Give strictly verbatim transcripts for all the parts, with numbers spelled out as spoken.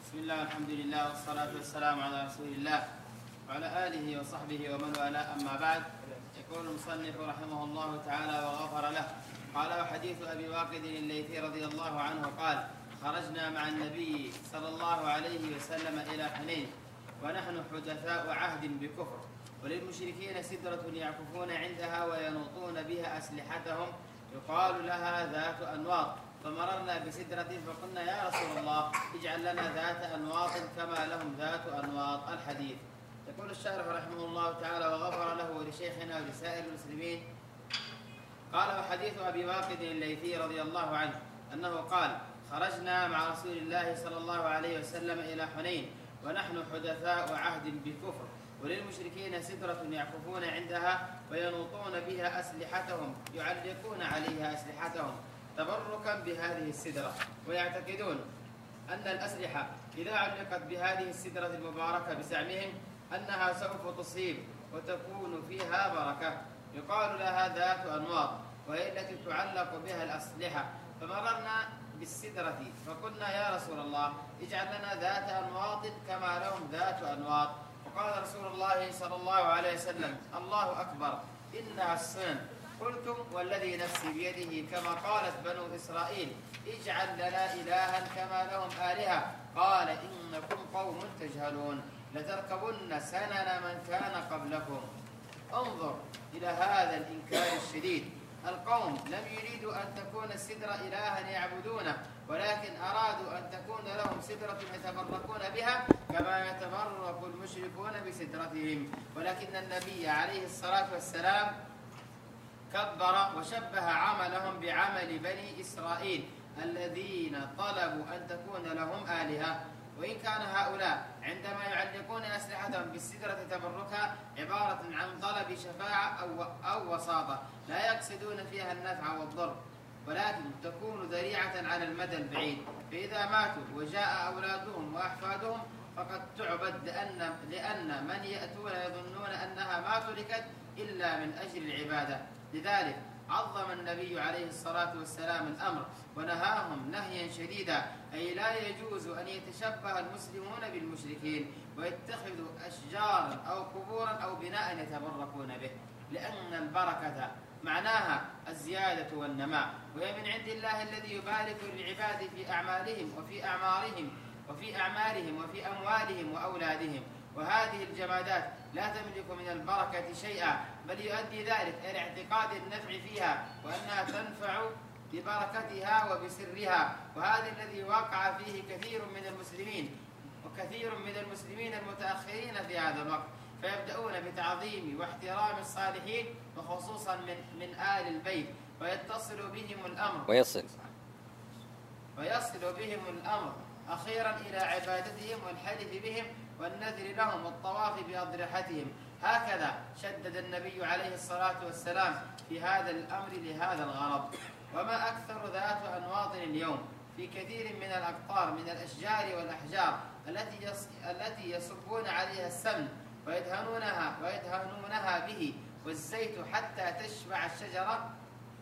بسم الله الحمد لله والصلاة والسلام على رسول الله وعلى آله وصحبه ومن والاه، أما بعد. يقول المصنف رحمه الله تعالى وغفر له: قال: وحديث أبي واقد الليثي رضي الله عنه قال: خرجنا مع النبي صلى الله عليه وسلم إلى حنين ونحن حدثاء عهد بكفر، وللمشركين سدرة يعكفون عندها وينوطون بها أسلحتهم يقال لها ذات أنواط، فمررنا بسدرة فقلنا: يا رسول الله اجعل لنا ذات أنواط كما لهم ذات أنواط. الحديث. يقول الشارح رحمه الله تعالى وغفر له ولشيخنا ولسائر المسلمين: قال: وحديث أبي واقد الليثي رضي الله عنه أنه قال: خرجنا مع رسول الله صلى الله عليه وسلم إلى حنين ونحن حدثاء عهد بكفر، وللمشركين سدرة يعكفون عندها وينوطون بها أسلحتهم يعلقون عليها أسلحتهم تبركا بهذه السدرة، ويعتقدون أن الأسلحة إذا علقت بهذه السدرة المباركة بزعمهم أنها سوف تصيب وتكون فيها بركة، يقال لها ذات أنواط، وهي التي تعلق بها الأسلحة. فمررنا بالسدرة فقلنا: يا رسول الله اجعل لنا ذات أنواط كما لهم ذات أنواط. وقال رسول الله صلى الله عليه وسلم: الله أكبر، إنها السنن. قلتم: والذي نفسي بيده كما قالت بنو إسرائيل: اجعل لنا إلها كما لهم آلهة. قال: إنكم قوم تجهلون، لتركبن سنن من كان قبلكم. انظر إلى هذا الإنكار الشديد. القوم لم يريدوا أن تكون السدرة إلها يعبدونه، ولكن أرادوا أن تكون لهم سدرة يتبركون بها كما يتبرك المشركون بسدرتهم. ولكن النبي عليه الصلاة والسلام كبر وشبه عملهم بعمل بني إسرائيل الذين طلبوا أن تكون لهم آلهة. وإن كان هؤلاء عندما يعلقون أسلحتهم بالسدرة تبركها عبارة عن طلب شفاعة أو, أو وساطة لا يقصدون فيها النفع والضر، ولكن تكون ذريعة على المدى البعيد، فإذا ماتوا وجاء أولادهم وأحفادهم فقد تعبد، لأن, لأن من يأتون يظنون أنها ما تركت إلا من أجل العبادة. لذلك عظم النبي عليه الصلاة والسلام الأمر ونهاهم نهيا شديدا، أي لا يجوز أن يتشبه المسلمون بالمشركين ويتخذوا أشجارا أو قبورا أو بناء يتبركون به، لأن البركة معناها الزيادة والنماء، وهي من عند الله الذي يبارك للعباد في أعمالهم وفي أعمارهم وفي أعمالهم وفي أموالهم وأولادهم. وهذه الجمادات لا تملك من البركة شيئا، بل يؤدي ذلك إلى اعتقاد النفع فيها وأنها تنفع ببركتها وبسرها، وهذا الذي وقع فيه كثير من المسلمين وكثير من المسلمين المتأخرين في هذا الوقت، فيبدأون بتعظيم واحترام الصالحين وخصوصا من, من آل البيت، ويتصل بهم الأمر ويصل ويصل بهم الأمر أخيرا إلى عبادتهم والحلف بهم والنذر لهم والطواف بأضرحتهم. هكذا شدد النبي عليه الصلاة والسلام في هذا الأمر لهذا الغرض. وما أكثر ذات أنواط اليوم في كثير من الأقطار من الأشجار والأحجار التي يص... التي يصبون عليها السمن ويدهنونها ويدهنونها به والزيت حتى تشبع الشجرة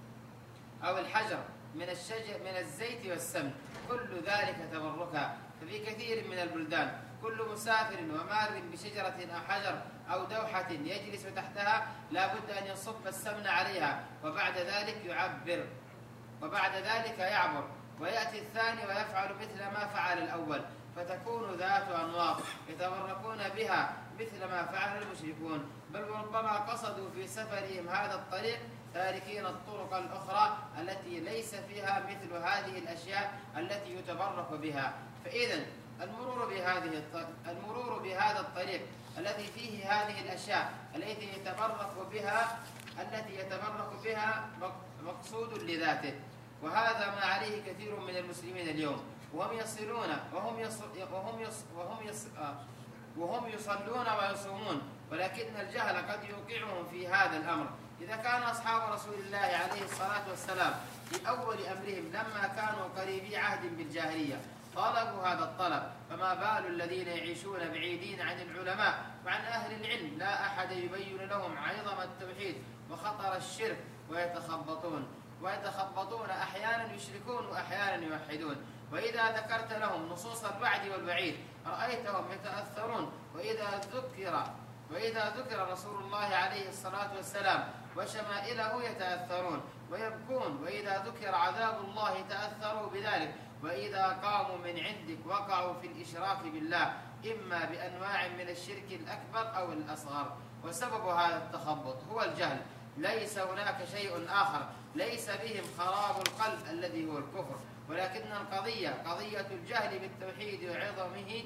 أو الحجر من الشجر من الزيت والسمن، كل ذلك تبركا. ففي كثير من البلدان كل مسافر ومار بشجرة أو حجر أو دوحة يجلس تحتها لا بد أن يصب السمن عليها، وبعد ذلك يعبر وبعد ذلك يعبر ويأتي الثاني ويفعل مثل ما فعل الأول، فتكون ذات أنواط يتبركون بها مثل ما فعل المشركون، بل ربما قصدوا في سفرهم هذا الطريق تاركين الطرق الأخرى التي ليس فيها مثل هذه الأشياء التي يتبرك بها. فإذا المرور بهذه المرور بهذا الطريق الذي فيه هذه الأشياء التي يتبرك بها التي يتبرك بها مقصود لذاته، وهذا ما عليه كثير من المسلمين اليوم، وهم يصلون وهم يص وهم يص وهم يص وهم يصلون ويصومون، ولكن الجهل قد يوقعهم في هذا الأمر. إذا كان أصحاب رسول الله عليه الصلاة والسلام في أول أمرهم لما كانوا قريبي عهد بالجاهلية طلبوا هذا الطلب، فما بال الذين يعيشون بعيدين عن العلماء وعن أهل العلم لا أحد يبين لهم عظم التوحيد وخطر الشرك، ويتخبطون ويتخبطون أحيانا يشركون وأحيانا يوحدون. وإذا ذكرت لهم نصوص الوعد والوعيد رأيتهم يتأثرون، وإذا ذكر وإذا ذكر رسول الله عليه الصلاة والسلام وشمائله يتأثرون ويبكون، وإذا ذكر عذاب الله تأثروا بذلك، وإذا قاموا من عندك وقعوا في الإشراك بالله إما بأنواع من الشرك الأكبر أو الأصغر. وسبب هذا التخبط هو الجهل، ليس هناك شيء آخر، ليس بهم خراب القلب الذي هو الكفر، ولكن القضية قضية الجهل بالتوحيد وعظمه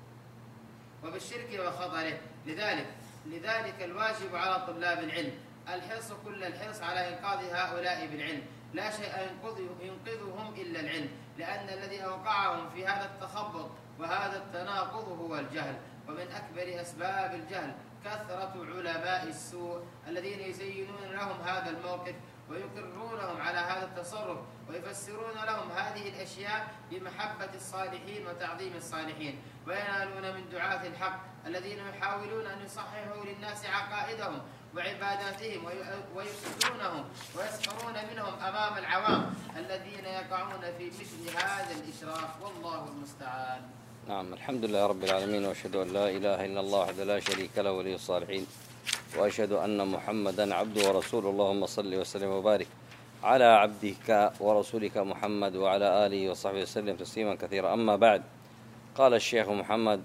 وبالشرك وخطره. لذلك لذلك الواجب على طلاب العلم الحرص كل الحرص على إنقاذ هؤلاء بالعلم، لا شيء ينقذهم إلا العلم، لأن الذي أوقعهم في هذا التخبط وهذا التناقض هو الجهل. ومن أكبر أسباب الجهل كثرة علماء السوء الذين يزينون لهم هذا الموقف ويقرونهم على هذا التصرف ويفسرون لهم هذه الأشياء بمحبة الصالحين وتعظيم الصالحين، وينالون من دعاة الحق الذين يحاولون أن يصححوا للناس عقائدهم وعباداتهم ويفسدونهم ويسخرون منهم أمام العوام الذين يقعون في مثل هذا الإشراك، والله المستعان. نعم، الحمد لله رب العالمين، وأشهد أن لا إله إلا الله وحده لا شريك له ولي الصالحين، وأشهد أن محمدا عبده ورسوله. اللهم صل وسلم وبارك على عبدك ورسولك محمد وعلى آله وصحبه وسلم تسليما كثيرا. أما بعد، قال الشيخ محمد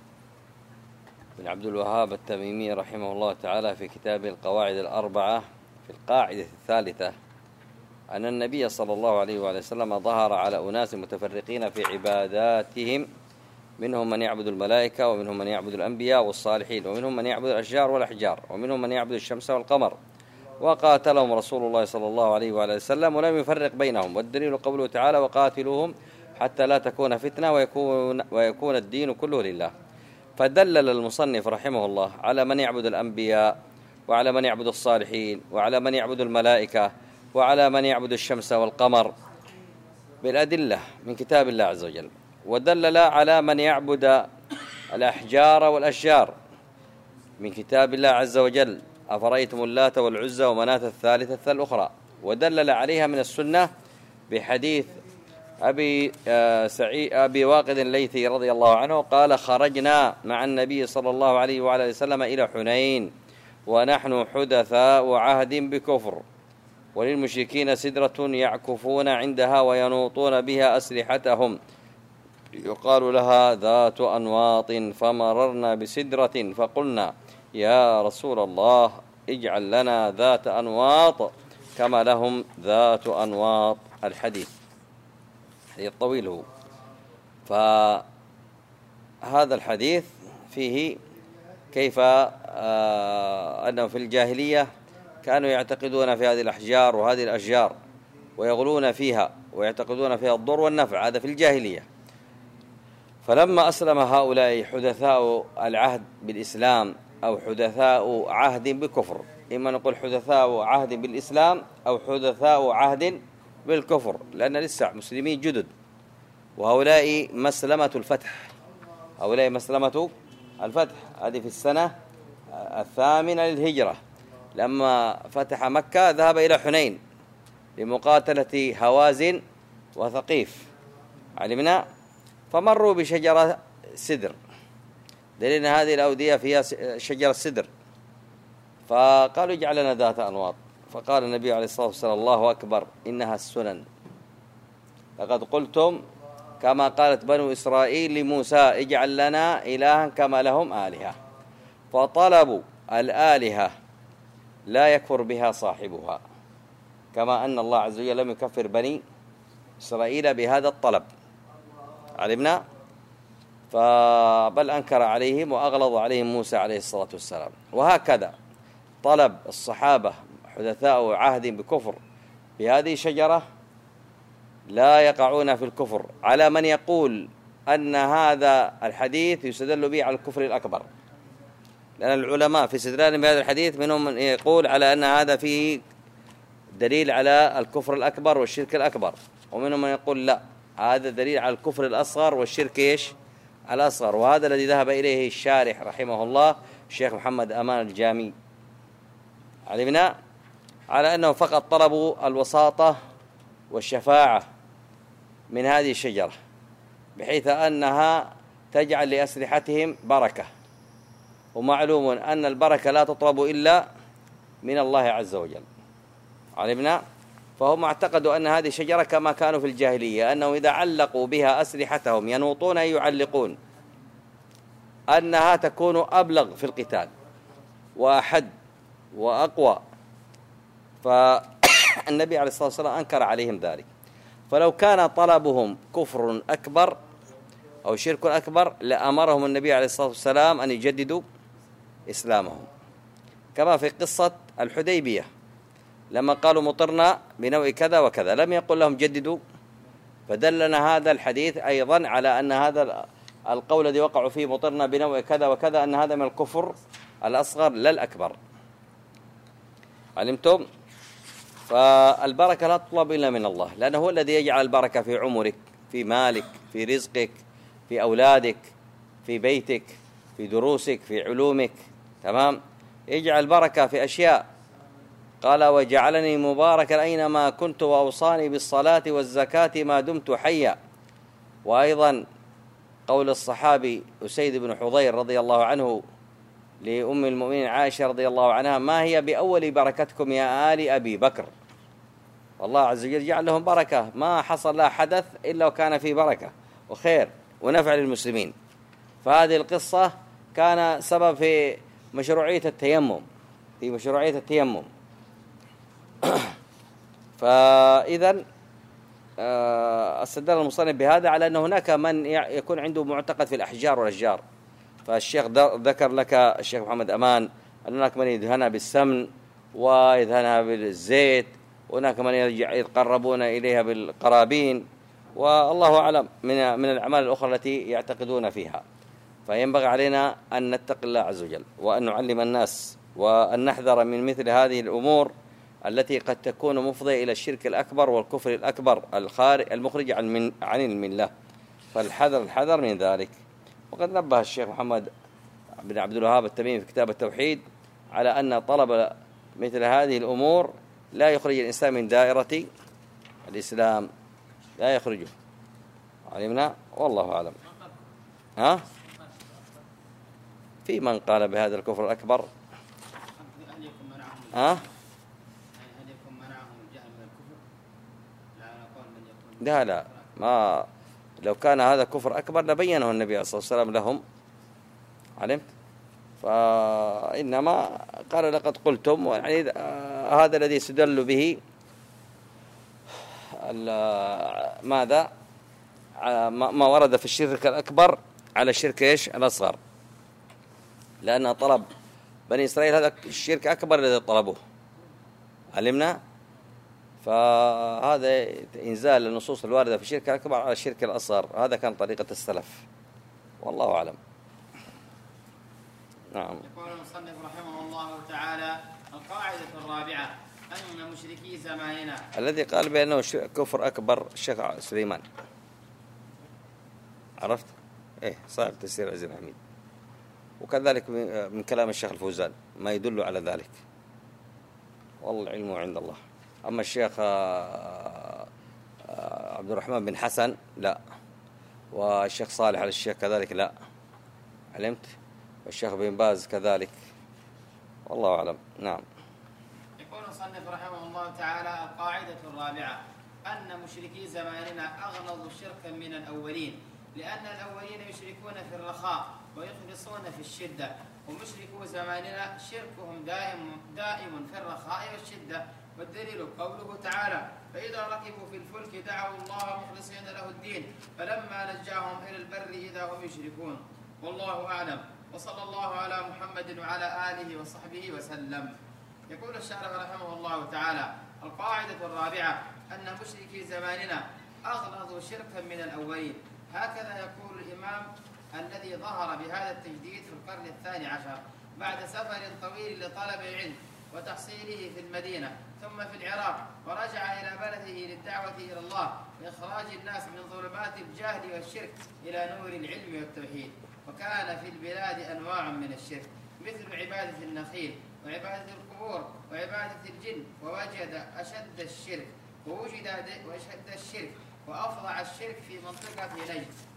بن عبد الوهاب التميمي رحمه الله تعالى في كتاب القواعد الأربعة في القاعدة الثالثة أن النبي صلى الله عليه وآله وسلم ظهر على أناس متفرقين في عباداتهم، منهم من يعبد الملائكة، ومنهم من يعبد الأنبياء والصالحين، ومنهم من يعبد الأشجار والأحجار، ومنهم من يعبد الشمس والقمر، وقاتلهم رسول الله صلى الله عليه وآله وسلم ولم يفرق بينهم. والدليل قوله تعالى: وقاتلوهم حتى لا تكون فتنة ويكون, ويكون الدين كله لله. فدلل المصنف رحمه الله على من يعبد الأنبياء، وعلى من يعبد الصالحين، وعلى من يعبد الملائكة، وعلى من يعبد الشمس والقمر بالأدلة من كتاب الله عز وجل. ودلل على من يعبد الأحجار والأشجار من كتاب الله عز وجل: أفرأيتم اللات والعزى ومناة الثالثة الأخرى. ودلل عليها من السنة بحديث أبي سعيد أبي واقد الليثي رضي الله عنه قال: خرجنا مع النبي صلى الله عليه وعلى وسلم إلى حنين ونحن حدثاء عهد بكفر، وللمشركين سدرة يعكفون عندها وينوطون بها أسلحتهم يقال لها ذات أنواط، فمررنا بسدرة فقلنا: يا رسول الله اجعل لنا ذات أنواط كما لهم ذات أنواط. الحديث حديث طويل هو. فهذا الحديث فيه كيف آه أنه في الجاهلية كانوا يعتقدون في هذه الأحجار وهذه الأشجار ويغلون فيها ويعتقدون فيها الضر والنفع، هذا في الجاهلية. فلما أسلم هؤلاء حدثاء العهد بالإسلام أو حدثاء عهد بكفر، إما نقول حدثاء عهد بالإسلام أو حدثاء عهد بالكفر، لأن لسه مسلمين جدد، وهؤلاء مسلمة الفتح، هؤلاء مسلمة الفتح هذه في السنة الثامنة للهجرة، لما فتح مكة ذهب إلى حنين لمقاتلة هوازن وثقيف، علمنا. فمروا بشجرة سدر، دليل أن هذه الأودية فيها شجرة سدر، فقالوا: اجعل لنا ذات أنواط. فقال النبي عليه الصلاة والسلام: الله أكبر، إنها السنن، لقد قلتم كما قالت بنو إسرائيل لموسى: اجعل لنا إلها كما لهم آلهة. فطلبوا الآلهة لا يكفر بها صاحبها، كما أن الله عز وجل لم يكفر بني إسرائيل بهذا الطلب، علمنا. فبل أنكر عليهم وأغلظ عليهم موسى عليه الصلاة والسلام. وهكذا طلب الصحابة حدثاء عهد بكفر بهذه الشجرة لا يقعون في الكفر، على من يقول أن هذا الحديث يستدل به على الكفر الأكبر، لأن العلماء في استدلال بهذا الحديث منهم من يقول على أن هذا فيه دليل على الكفر الأكبر والشرك الأكبر، ومنهم من يقول لا، هذا دليل على الكفر الأصغر والشرك إيش الأصغر. وهذا الذي ذهب إليه الشارح رحمه الله الشيخ محمد أمان الجامي، علمنا، على أنه فقط طلبوا الوساطة والشفاعة من هذه الشجرة، بحيث أنها تجعل لأسلحتهم بركة، ومعلوم أن البركة لا تطلب إلا من الله عز وجل. علمنا. فهم اعتقدوا أن هذه شجرة كما كانوا في الجاهلية، أنهم إذا علقوا بها أسلحتهم ينوطون أي يعلقون، أنها تكون أبلغ في القتال وأحد وأقوى. فالنبي عليه الصلاة والسلام أنكر عليهم ذلك. فلو كان طلبهم كفر أكبر أو شرك أكبر لأمرهم النبي عليه الصلاة والسلام أن يجددوا إسلامهم، كما في قصة الحديبية لما قالوا مطرنا بنوع كذا وكذا، لم يقل لهم جددوا. فدلنا هذا الحديث أيضا على أن هذا القول الذي وقعوا فيه مطرنا بنوع كذا وكذا أن هذا من الكفر الأصغر لا الأكبر. علمتم؟ فالبركة لا تطلب إلا من الله، لأنه هو الذي يجعل البركة في عمرك، في مالك، في رزقك، في أولادك، في بيتك، في دروسك، في علومك. تمام؟ يجعل بركة في أشياء. قال وجعلني مباركا أينما كنت وأوصاني بالصلاة والزكاة ما دمت حيا. وأيضا قول الصحابي أسيد بن حضير رضي الله عنه لأم المؤمنين عائشة رضي الله عنها: ما هي بأول بركتكم يا آل أبي بكر؟ والله عز وجل جعل لهم بركة، ما حصل لها حدث إلا وكان فيه بركة وخير ونفع للمسلمين. فهذه القصة كان سبب في مشروعية التيمم، في مشروعية التيمم. فإذا استدل المصنف بهذا على أن هناك من يكون عنده معتقد في الأحجار والأشجار. فالشيخ ذكر لك الشيخ محمد أمان أن هناك من يدهنها بالسمن ويدهنها بالزيت، وهناك من يتقربون إليها بالقرابين، والله أعلم من من الأعمال الأخرى التي يعتقدون فيها. فينبغي علينا أن نتقي الله عز وجل وأن نعلم الناس وأن نحذر من مثل هذه الأمور التي قد تكون مفضية إلى الشرك الأكبر والكفر الأكبر الخارج المخرج عن من عن الملة. فالحذر الحذر من ذلك. وقد نبه الشيخ محمد بن عبد الوهاب التميمي في كتاب التوحيد على أن طلب مثل هذه الأمور لا يخرج الإنسان من دائرة الإسلام، لا يخرجه. علمنا. والله أعلم. ها؟ في من قال بهذا الكفر الأكبر. ها؟ لا لا، ما لو كان هذا كفر أكبر لبينه النبي عليه الصلاة والسلام لهم. علمت؟ فإنما قال لقد قلتم، يعني هذا الذي يستدل به ماذا ما ورد في الشرك الأكبر على الشرك إيش الأصغر، لأن طلب بني إسرائيل هذا الشرك أكبر الذي طلبوه. علمنا. فهذا إنزال النصوص الواردة في الشرك الأكبر على الشرك الأصغر، هذا كان طريقة السلف، والله أعلم. نعم. يقول المصنف رحمه الله تعالى: القاعدة الرابعة أن مشركي زماننا. الذي قال بأنه كفر أكبر الشيخ سليمان، عرفت؟ إيه صاحب تفسير عزيز الحميد، وكذلك من كلام الشيخ الفوزان ما يدل على ذلك، والله العلم عند الله. أما الشيخ عبد الرحمن بن حسن لا، والشيخ صالح على الشيخ كذلك لا. علمت؟ والشيخ بن باز كذلك، والله أعلم. نعم. يقول المصنف رحمه الله تعالى: القاعدة الرابعة أن مشركي زماننا أغلظ شركا من الأولين، لأن الأولين يشركون في الرخاء ويخلصون في الشدة، ومشركو زماننا شركهم دائم دائم في الرخاء والشدة. والدليل قوله تعالى: فإذا ركبوا في الفلك دعوا الله مخلصين له الدين فلما نجاهم إلى البر إذا هم يشركون. والله أعلم، وصلى الله على محمد وعلى آله وصحبه وسلم. يقول الشارح رحمه الله تعالى: القاعدة الرابعة أن مشركي زماننا أغلظ شركا من الأولين. هكذا يقول الإمام الذي ظهر بهذا التجديد في القرن الثاني عشر بعد سفر طويل لطلب العلم وتحصيله في المدينة ثم في العراق، ورجع إلى بلده للدعوة إلى الله وإخراج الناس من ظلمات الجهل والشرك إلى نور العلم والتوحيد. وكان في البلاد أنواع من الشرك مثل عبادة النخيل وعبادة القبور وعبادة الجن، ووجد أشد الشرك ووجد أشد الشرك وأفظع الشرك في منطقة نجد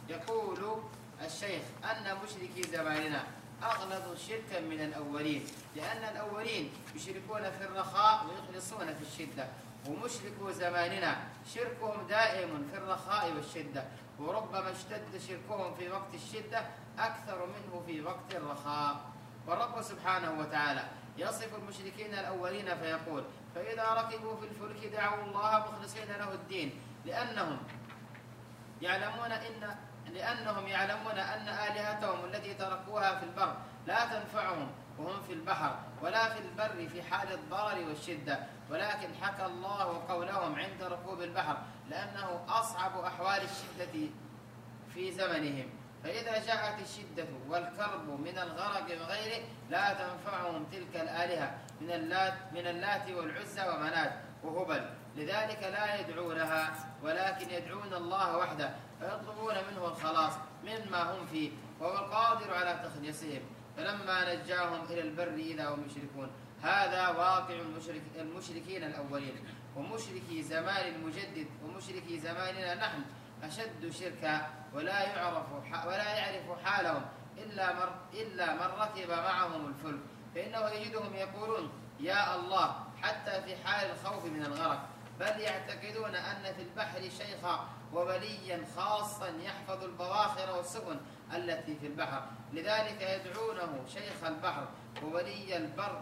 يقول الشيخ أن مشركي زماننا أغلظوا شركا من الأولين، لأن الأولين يشركون في الرخاء ويخلصون في الشدة، ومشركو زماننا شركهم دائم في الرخاء والشدة، وربما اشتد شركهم في وقت الشدة أكثر منه في وقت الرخاء. والرب سبحانه وتعالى يصف المشركين الأولين فيقول: فإذا ركبوا في الفلك دعوا الله مخلصين له الدين، لأنهم يعلمون إن لأنهم يعلمون أن آلهتهم التي تركوها في البر لا تنفعهم وهم في البحر ولا في البر في حال الضرر والشدة، ولكن حكى الله قولهم عند ركوب البحر لأنه أصعب أحوال الشدة في زمنهم، فإذا جاءت الشدة والكرب من الغرق وغيره لا تنفعهم تلك الآلهة من اللات, من اللات والعزى ومنات وهبل، لذلك لا يدعونها ولكن يدعون الله وحده، فيطلبون منه الخلاص مما هم فيه، وهو القادر على تخليصهم، فلما نجاهم إلى البر إذا هم يشركون. هذا واقع المشرك المشركين الأولين، ومشركي زمان المجدد ومشركي زماننا نحن أشد شركا، ولا يعرف ولا يعرف حالهم إلا من إلا من ركب معهم الفلك، فإنه يجدهم يقولون يا الله حتى في حال الخوف من الغرق، بل يعتقدون أن في البحر شيخا ووليا خاصا يحفظ البواخر والسفن التي في البحر، لذلك يدعونه شيخ البحر وولي البر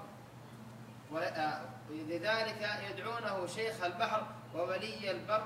لذلك يدعونه شيخ البحر وولي البر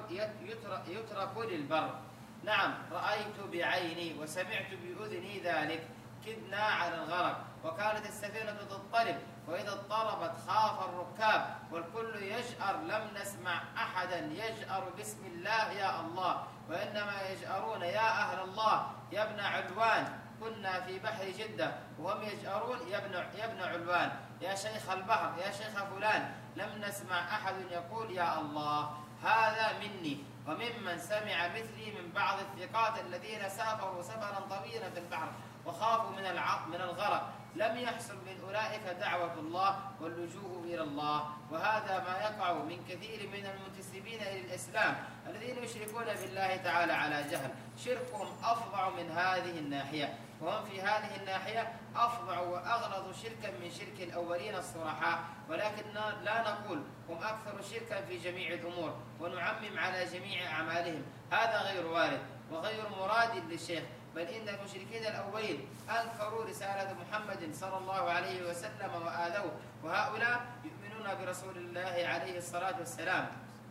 يترك للبر. نعم، رأيت بعيني وسمعت بأذني ذلك، كدنا على الغرق وكانت السفينة تضطرب، وإذا اضطربت خاف الركاب والكل يجأر، لم نسمع أحدا يجأر باسم الله يا الله، وإنما يجأرون يا أهل الله يا ابن علوان، كنا في بحر جدة وهم يجأرون يا ابن يا ابن علوان يا شيخ البحر يا شيخ فلان، لم نسمع أحد يقول يا الله. هذا مني وممن سمع مثلي من بعض الثقات الذين سافروا سفرا طويلا في البحر وخافوا من من الغرق، لم يحصل من أولئك دعوة الله واللجوء إلى الله. وهذا ما يقع من كثير من المنتسبين إلى الإسلام الذين يشركون بالله تعالى على جهل، شركهم أفظع من هذه الناحية، وهم في هذه الناحية أفظع وأغلظ شركا من شرك الأولين الصرحاء، ولكن لا نقول هم أكثر شركا في جميع الأمور ونعمم على جميع أعمالهم، هذا غير وارد وغير مراد للشيخ، بل إن المشركين الأولين أنكروا رسالة محمد صلى الله عليه وسلم وآذوه، وهؤلاء يؤمنون برسول الله عليه الصلاة والسلام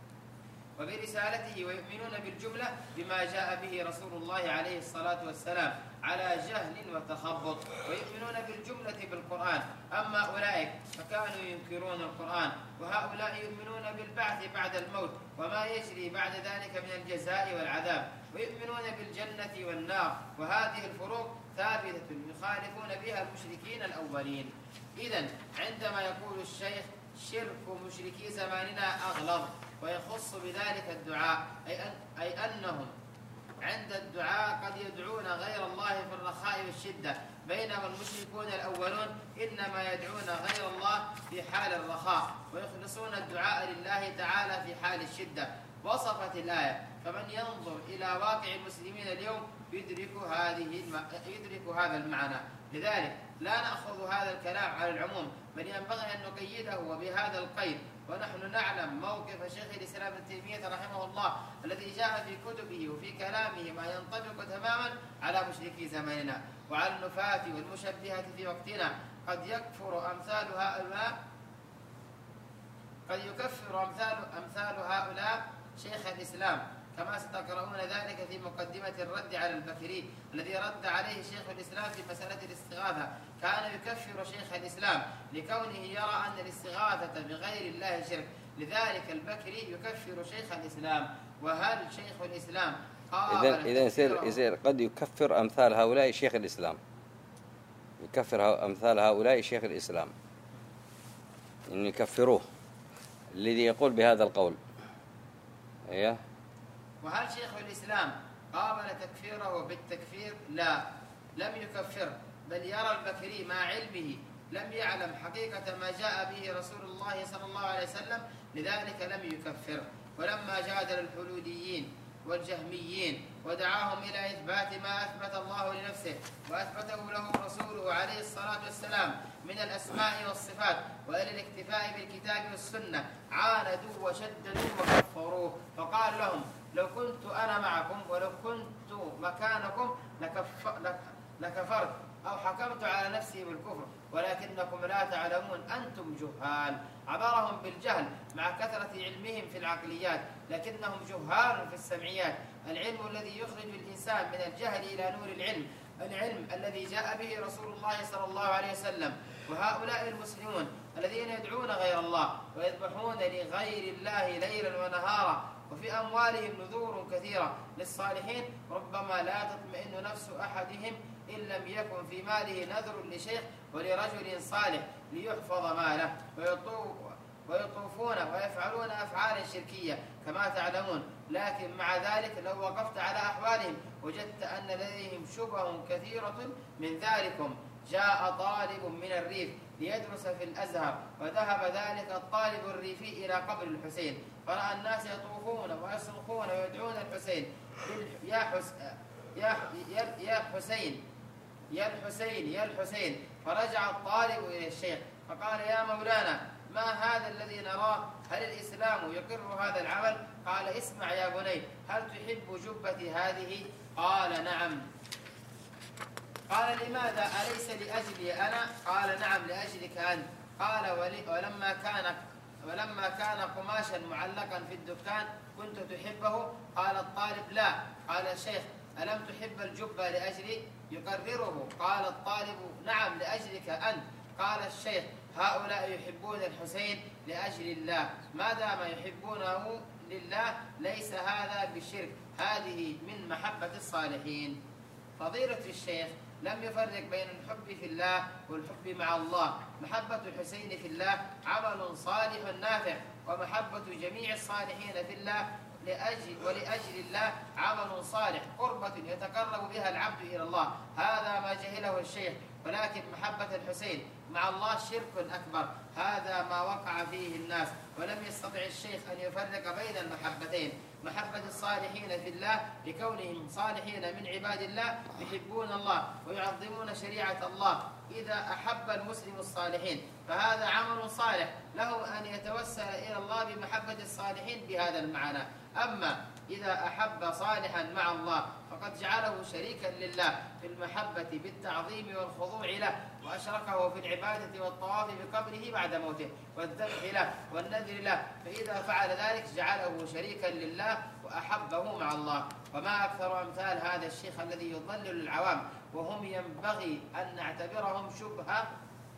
وبرسالته، ويؤمنون بالجملة بما جاء به رسول الله عليه الصلاة والسلام على جهل وتخبط، ويؤمنون بالجملة بالقرآن. أما أولئك فكانوا ينكرون القرآن، وهؤلاء يؤمنون بالبعث بعد الموت وما يجري بعد ذلك من الجزاء والعذاب، ويؤمنون بالجنة والنار، وهذه الفروق ثابتة يخالفون بها المشركين الأولين. إذن عندما يقول الشيخ شرك مشركي زماننا أغلظ، ويخص بذلك الدعاء، أي, أن أي أنهم عند الدعاء قد يدعون غير الله في الرخاء والشدة، بينما المشركون الأولون إنما يدعون غير الله في حال الرخاء ويخلصون الدعاء لله تعالى في حال الشدة. وصفت الآية، فمن ينظر إلى واقع المسلمين اليوم يدرك هذه يدرك هذا المعنى، لذلك لا نأخذ هذا الكلام على العموم، بل ينبغي أن نقيده وبهذا القيد. ونحن نعلم موقف شيخ الإسلام ابن تيمية رحمه الله الذي جاء في كتبه وفي كلامه ما ينطبق تماما على مشركي زماننا وعلى النفاة والمشبهة في وقتنا. قد يكفر أمثال هؤلاء قد يكفر أمثال أمثال هؤلاء شيخ الإسلام، كما ستقرؤون ذلك في مقدمة الرد على البكري الذي رد عليه شيخ الإسلام في مسألة الاستغاثة. كان يكفر شيخ الإسلام لكونه يرى أن الاستغاثة بغير الله شرك، لذلك البكري يكفر شيخ الإسلام. وهل شيخ الإسلام قال إذن إذن يصير يصير قد يكفر أمثال هؤلاء شيخ الإسلام، يكفر أمثال هؤلاء شيخ الإسلام، إن يكفروه الذي يقول بهذا القول. إيه. وهل شيخ الإسلام قابل تكفيره بالتكفير؟ لا، لم يكفر، بل يرى البكري مع علمه لم يعلم حقيقة ما جاء به رسول الله صلى الله عليه وسلم، لذلك لم يكفر. ولما جادل الحلوليين والجهميين، ودعاهم إلى إثبات ما أثبت الله لنفسه وأثبته له رسوله عليه الصلاة والسلام من الأسماء والصفات، وإلى الاكتفاء بالكتاب والسنة. عاندوا وشددوا وكفروه، فقال لهم: لو كنت أنا معكم ولو كنت مكانكم لكفرت أو حكمت على نفسي بالكفر، ولكنكم لا تعلمون، أنتم جهال. عبرهم بالجهل مع كثرة علمهم في العقليات، لكنهم جهال في السمعيات. العلم الذي يخرج الإنسان من الجهل إلى نور العلم، العلم الذي جاء به رسول الله صلى الله عليه وسلم. وهؤلاء المسلمون الذين يدعون غير الله ويذبحون لغير الله ليلا ونهارا، وفي أموالهم نذور كثيرة للصالحين، ربما لا تطمئن نفس أحدهم إن لم يكن في ماله نذر لشيخ ولرجل صالح ليحفظ ماله، ويطوفون ويفعلون أفعالا شركية كما تعلمون. لكن مع ذلك لو وقفت على أحوالهم وجدت أن لديهم شبه كثيرة من ذلكم. جاء طالب من الريف ليدرس في الأزهر، وذهب ذلك الطالب الريفي إلى قبر الحسين، فرأى الناس يطوفون ويصرخون ويدعون الحسين: يا حس... يا يا حسين يا الحسين يا الحسين. فرجع الطالب إلى الشيخ فقال: يا مولانا، ما هذا الذي نراه؟ هل الإسلام يقر هذا العمل؟ قال: اسمع يا بني، هل تحب جبتي هذه؟ قال: نعم. قال: لماذا؟ أليس لأجلي أنا؟ قال: نعم، لأجلك أنت. قال: ولما كان ولما كان قماشا معلقا في الدكان كنت تحبه؟ قال الطالب: لا. قال الشيخ: ألم تحب الجبة لأجلي؟ يقرره. قال الطالب: نعم، لأجلك أنت. قال الشيخ: هؤلاء يحبون الحسين لأجل الله، ما دام يحبونه لله ليس هذا بالشرك، هذه من محبة الصالحين. فضيلة الشيخ لم يفرق بين الحب في الله والحب مع الله. محبة الحسين في الله عمل صالح نافع، ومحبة جميع الصالحين في الله لأجل ولأجل الله عمل صالح، قربة يتقرب بها العبد إلى الله. هذا ما جهله الشيخ، ولكن محبة الحسين مع الله شرك أكبر، هذا ما وقع فيه الناس. ولم يستطع الشيخ أن يفرق بين المحبتين، محبة الصالحين في الله لكونهم صالحين من عباد الله يحبون الله ويعظمون شريعة الله. إذا أحب المسلم الصالحين فهذا عمل صالح، له أن يتوسل إلى الله بمحبة الصالحين بهذا المعنى. أما إذا أحب صالحا مع الله فقد جعله شريكا لله في المحبة بالتعظيم والخضوع له، وأشركه في العبادة والطواف بقبره بعد موته والذبح له والنذر له، فإذا فعل ذلك جعله شريكا لله وأحبه مع الله. وما أكثر أمثال هذا الشيخ الذي يضلل العوام، وهم ينبغي أن نعتبرهم شبهة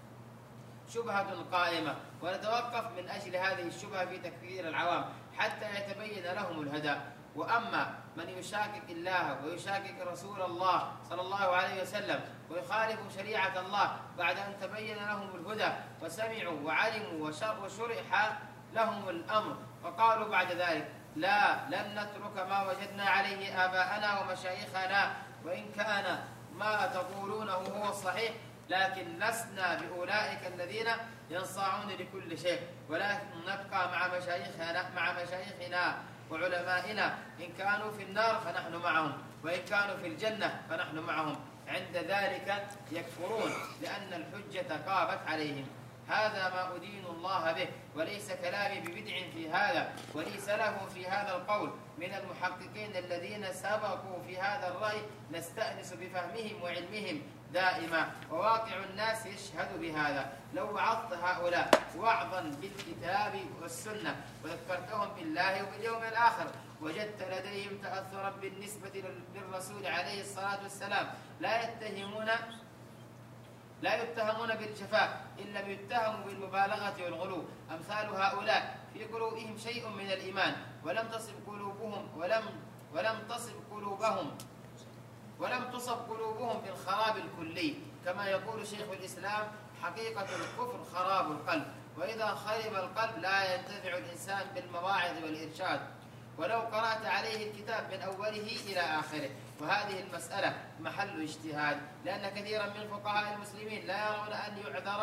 شبهة قائمة، ونتوقف من أجل هذه الشبهة في تكفير العوام حتى يتبين لهم الهدى. وأما من يشاكك الله ويشاكك رسول الله صلى الله عليه وسلم ويخالف شريعة الله بعد أن تبين لهم الهدى وسمعوا وعلموا وشرح لهم الأمر، فقالوا بعد ذلك: لا، لن نترك ما وجدنا عليه آباءنا ومشايخنا، وإن كان ما تقولونه هو الصحيح، لكن لسنا بأولئك الذين ينصاعون لكل شيء، ولكن نبقى مع مشايخنا مع مشايخنا وعلمائنا، إن كانوا في النار فنحن معهم، وإن كانوا في الجنة فنحن معهم. عند ذلك يكفرون لأن الحجة قامت عليهم. هذا ما أدين الله به، وليس كلامي ببدع في هذا، وليس له في هذا القول من المحققين الذين سبقوا في هذا الرأي نستأنس بفهمهم وعلمهم دائما، وواقع الناس يشهد بهذا. لو وعظت هؤلاء وعظا بالكتاب والسنة وذكرتهم بالله وباليوم الآخر وجدت لديهم تأثرا بالنسبة للرسول عليه الصلاة والسلام، لا يتهمون لا يتهمون بالجفاء إن لم يتهموا بالمبالغة والغلو. أمثال هؤلاء في قلوبهم شيء من الإيمان، ولم تصب قلوبهم ولم ولم تصب قلوبهم ولم تصب قلوبهم بالخراب الكلي، كما يقول شيخ الإسلام: حقيقة الكفر خراب القلب، وإذا خرب القلب لا ينتفع الإنسان بالمواعظ والإرشاد ولو قرأت عليه الكتاب من أوله إلى آخره. وهذه المسألة محل اجتهاد، لأن كثيرا من فقهاء المسلمين لا يرون أن يعذر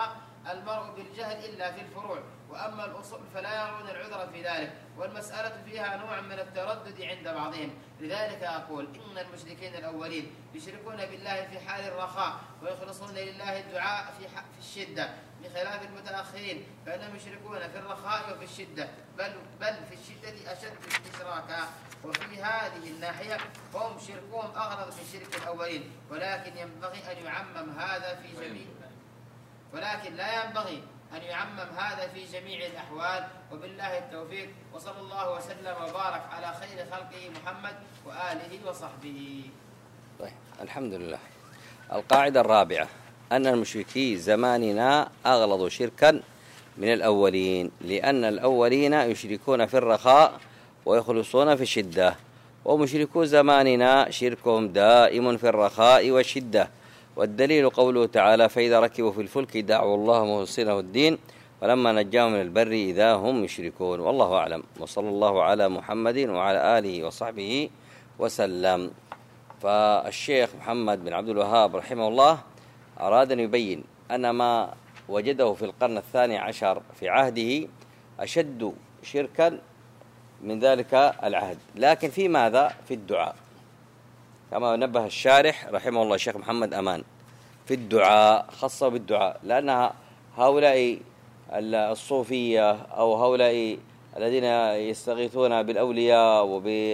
المرء بالجهل إلا في الفروع، وأما الأصول فلا يرون العذر في ذلك، والمسألة فيها نوع من التردد عند بعضهم. لذلك أقول إن المشركين الأولين يشركون بالله في حال الرخاء ويخلصون لله الدعاء في في الشدة، بخلاف المتأخرين فإنهم يشركون في الرخاء وفي الشدة، بل بل في الشدة أشد استشراكا. وفي هذه الناحية هم شركهم أغلظ من شرك الأولين، ولكن ينبغي أن يعمم هذا في جميع ولكن لا ينبغي أن يعمم هذا في جميع الأحوال. وبالله التوفيق، وصلى الله وسلم وبارك على خير خلقه محمد وآله وصحبه. طيب، الحمد لله. القاعدة الرابعة أن المشركي زماننا أغلظ شركا من الأولين، لأن الأولين يشركون في الرخاء ويخلصون في الشدة، ومشركو زماننا شركهم دائم في الرخاء والشدة. والدليل قوله تعالى: فإذا ركبوا في الفلك دعوا الله مخلصين له الدين ولما نجاهم من البر إذا هم يشركون. والله أعلم، وصلى الله على محمد وعلى آله وصحبه وسلم. فالشيخ محمد بن عبد الوهاب رحمه الله أراد أن يبين أن ما وجده في القرن الثاني عشر في عهده أشد شركا من ذلك العهد، لكن في ماذا؟ في الدعاء، كما نبه الشارح رحمه الله الشيخ محمد أمان في الدعاء، خاصة بالدعاء، لأن هؤلاء الصوفية أو هؤلاء الذين يستغيثون بالأولياء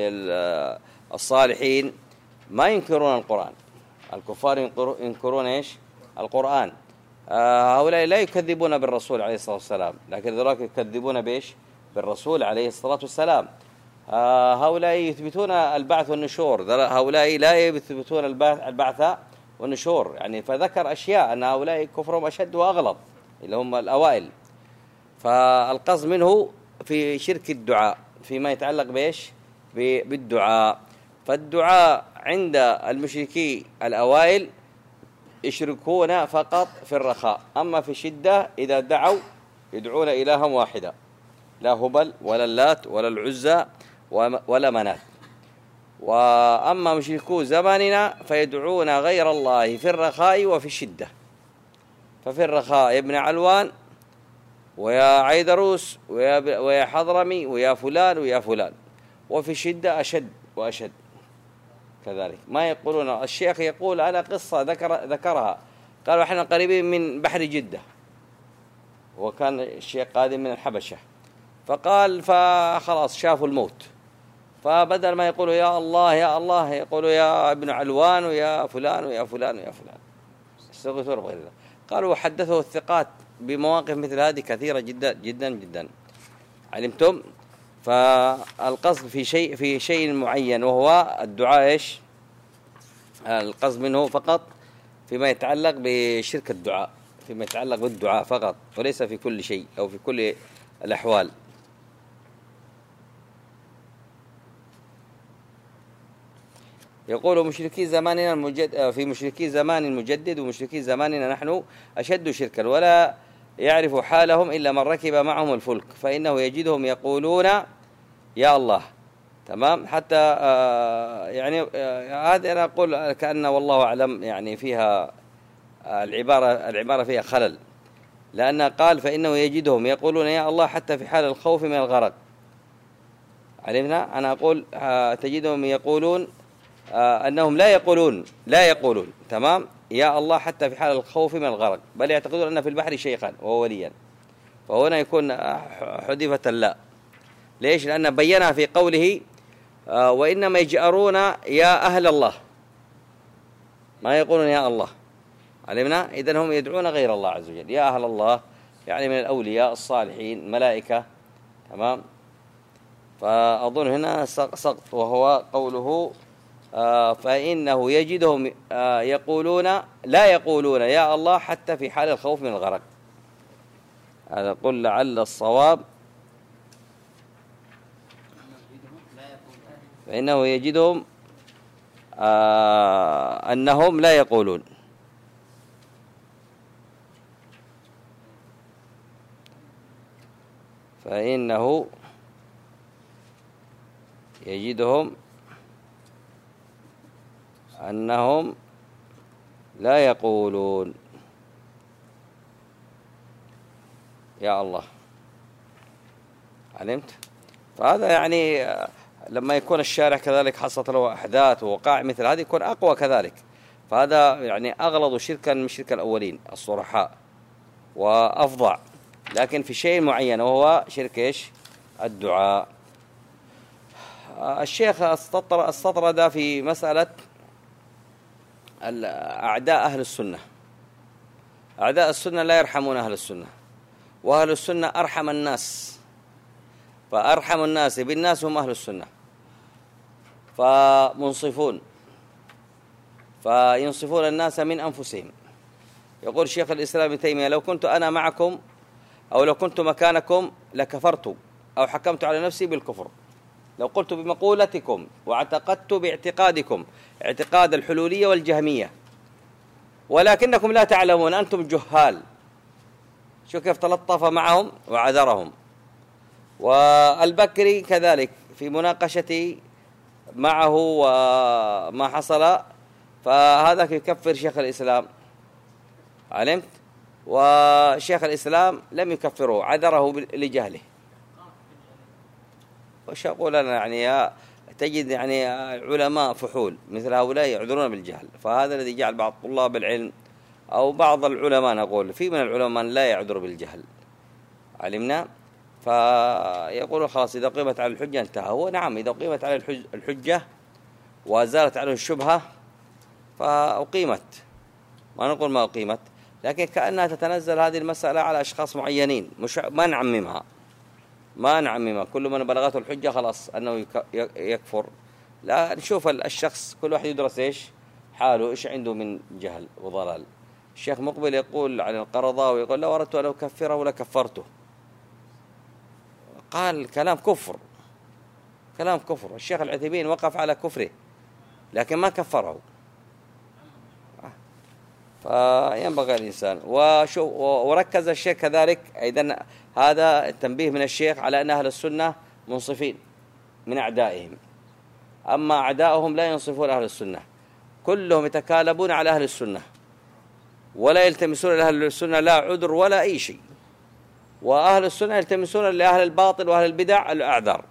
وبالصالحين ما ينكرون القرآن. الكفار ينكرون إيش؟ القرآن. هؤلاء لا يكذبون بالرسول عليه الصلاة والسلام، لكن ذلك يكذبون بإيش؟ بالرسول عليه الصلاة والسلام. هؤلاء يثبتون البعث والنشور، هؤلاء لا يثبتون البعث والنشور، يعني فذكر أشياء أن هؤلاء كفرهم أشد وأغلظ اللي هم الأوائل. فالقصد منه في شرك الدعاء فيما يتعلق بإيش؟ بالدعاء. فالدعاء عند المشركي الأوائل يشركون فقط في الرخاء، أما في الشدة إذا دعوا يدعون إلها واحدا، لا هبل ولا اللات ولا العزى ولا منات. وأما مشركو زماننا فيدعون غير الله في الرخاء وفي الشدة. ففي الرخاء يا ابن علوان ويا عيدروس ويا, ويا حضرمي ويا فلان ويا فلان، وفي الشدة أشد وأشد كذلك. ما يقولون، الشيخ يقول أنا قصة ذكر ذكرها، قالوا احنا قريبين من بحر جدة، وكان الشيخ قادم من الحبشة، فقال فخلاص شافوا الموت، فبدل ما يقولوا يا الله يا الله يقولوا يا ابن علوان ويا فلان ويا فلان ويا فلان، استغيثوا بغير الله. قالوا وحدثوا الثقات بمواقف مثل هذه كثيرة جدا جدا جدا. علمتم؟ فالقصد في شيء في شيء معين وهو الدعاء. ايش القصد منه؟ فقط فيما يتعلق بشرك الدعاء، فيما يتعلق بالدعاء فقط، وليس في كل شيء أو في كل الأحوال. يقول مشركي زماننا المجدد، في مشركي زمان المجدد ومشركي زماننا نحن أشد شركا، ولا يعرف حالهم إلا من ركب معهم الفلك، فإنه يجدهم يقولون يا الله. تمام؟ حتى آه يعني آه هذا أنا أقول كأن والله أعلم يعني فيها آه العبارة العبارة فيها خلل، لأن قال فإنه يجدهم يقولون يا الله حتى في حال الخوف من الغرق. علمنا؟ أنا أقول آه تجدهم يقولون آه أنهم لا يقولون لا يقولون تمام يا الله حتى في حال الخوف من الغرق، بل يعتقدون أن في البحر شيخا وهو وليا. فهنا يكون حذفت اللا. ليش؟ لأن بينها في قوله آه وإنما يجأرون يا أهل الله، ما يقولون يا الله. علمنا؟ إذن هم يدعون غير الله عز وجل، يا أهل الله يعني من الأولياء الصالحين ملائكة. تمام؟ فأظن هنا سقط، وهو قوله آه فإنه يجدهم آه يقولون لا يقولون يا الله حتى في حال الخوف من الغرق. هذا قل لعل الصواب فإنه يجدهم آه أنهم لا يقولون. فإنه يجدهم أنهم لا يقولون. يا الله. علمت؟ فهذا يعني لما يكون الشارع كذلك حصلت له أحداث ووقائع مثل هذه يكون أقوى كذلك. فهذا يعني أغلظ شركا من شرك الأولين الصرحاء وأفظع، لكن في شيء معين وهو شرك إيش؟ الدعاء. الشيخ استطرد في مسألة أعداء أهل السنة. أعداء السنة لا يرحمون أهل السنة، وأهل السنة أرحم الناس، فأرحم الناس بالناس هم أهل السنة، فمنصفون، فينصفون الناس من أنفسهم. يقول شيخ الإسلام ابن تيمية: لو كنت أنا معكم أو لو كنت مكانكم لكفرت أو حكمت على نفسي بالكفر، لو قلت بمقولتكم واعتقدت باعتقادكم اعتقاد الحلولية والجهمية، ولكنكم لا تعلمون، أنتم جهال. شو كيف تلطف معهم وعذرهم. والبكري كذلك في مناقشتي معه وما حصل، فهذا يكفر شيخ الإسلام. علمت؟ وشيخ الإسلام لم يكفره، عذره لجهله. وش أقول أنا يعني؟ تجد يعني علماء فحول مثل هؤلاء يعذرون بالجهل، فهذا الذي جعل بعض طلاب العلم أو بعض العلماء، نقول في من العلماء لا يعذر بالجهل. علمنا؟ فيقول خلاص إذا قيمت على الحجة انتهى. هو نعم، إذا قيمت على الحجة وزالت عنه الشبهة فأقيمت، ما نقول ما أقيمت، لكن كأنها تتنزل هذه المسألة على أشخاص معينين، مش ما نعممها ما نعممها كل من بلغته الحجة خلاص أنه يكفر. لا، نشوف الشخص كل واحد يدرس إيش حاله، إيش عنده من جهل وضلال. الشيخ مقبل يقول عن القرضاوي، يقول: لو أردت أن أكفره لكفرته. قال كلام كفر، كلام كفر. الشيخ العثيمين وقف على كفره لكن ما كفره. فينبغي الإنسان وشو وركز الشيخ كذلك أيضا، هذا التنبيه من الشيخ على أن أهل السنة منصفين من أعدائهم، أما أعدائهم لا ينصفون أهل السنة، كلهم يتكالبون على أهل السنة ولا يلتمسون لأهل السنة لا عذر ولا أي شيء، وأهل السنة يلتمسون لأهل الباطل وأهل البدع الأعذار،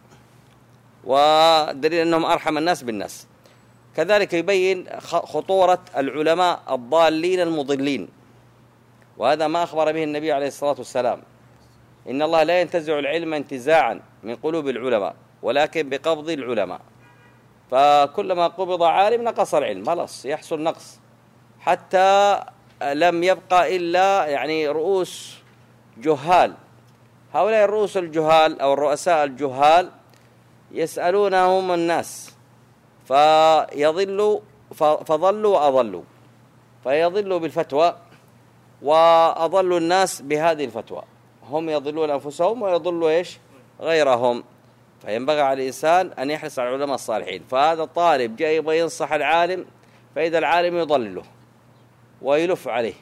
ودليل أنهم أرحم الناس بالناس. كذلك يبين خطورة العلماء الضالين المضلين، وهذا ما أخبر به النبي عليه الصلاة والسلام: إن الله لا ينتزع العلم انتزاعا من قلوب العلماء ولكن بقبض العلماء. فكلما قبض عالم نقص العلم، خلاص يحصل نقص، حتى لم يبقى إلا يعني رؤوس جهال. هؤلاء الرؤوس الجهال أو الرؤساء الجهال يسألونهم الناس فيضلوا فضلوا وأضلوا، فيضلوا بالفتوى وأضلوا الناس بهذه الفتوى، هم يضلون أنفسهم ويضلوا إيش غيرهم. فينبغي على الإنسان أن يحرص على العلماء الصالحين. فهذا الطالب جاي يبغى ينصح العالم، فإذا العالم يضلله ويلف عليه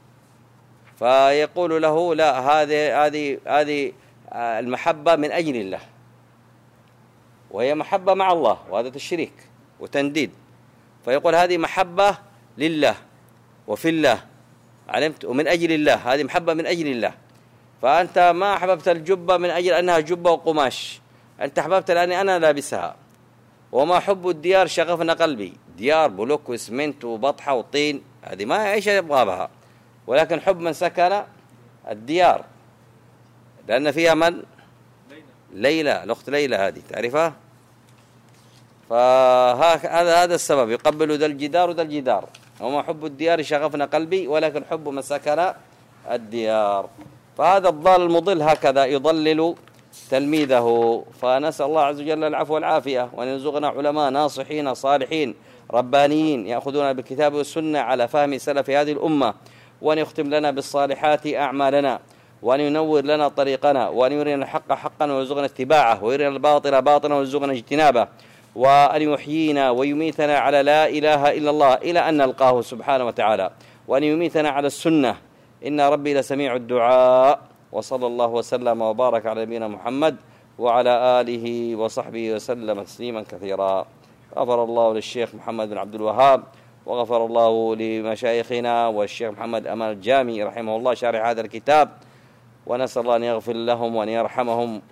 فيقول له: لا، هذه هذه هذه المحبة من أجل الله، وهي محبة مع الله، وهذا تشريك وتنديد. فيقول: هذه محبة لله وفي الله، علمت، ومن أجل الله، هذه محبة من أجل الله. فأنت ما أحببت الجبة من أجل أنها جبة وقماش، أنت أحببت لأني أنا لابسها. وما حب الديار شغفنا قلبي، ديار بلوك واسمنت وبطحة وطين، هذه ما يعيش يبغى بها، ولكن حب من سكن الديار، لأن فيها من؟ ليلى، الأخت ليلى هذه تعرفها. فهذا هذا السبب، يقبل ذا الجدار وذا الجدار. وما حب الديار شغفنا قلبي ولكن حب من سكن الديار. فهذا الضال المضل هكذا يضلل تلميذه. فنسأل الله عز وجل العفو والعافية، وأن يرزقنا علماء ناصحين صالحين ربانيين يأخذون بالكتاب والسنة على فهم سلف هذه الأمة، وأن يختم لنا بالصالحات أعمالنا، وأن ينور لنا طريقنا، وأن يرينا الحق حقا ويرزقنا اتباعه، ويرينا الباطل باطلا ويرزقنا اجتنابه، وأن يحيينا ويميتنا على لا إله إلا الله إلى أن نلقاه سبحانه وتعالى، وأن يميتنا على السنة، إن ربي لسميع الدعاء. وصلى الله وسلم وبارك على نبينا محمد وعلى آله وصحبه وسلم تسليما كثيرا. غفر الله للشيخ محمد بن عبد الوهاب، وغفر الله لمشايخنا والشيخ محمد أمان الجامي رحمه الله شارح هذا الكتاب، ونسأل الله أن يغفر لهم وأن يرحمهم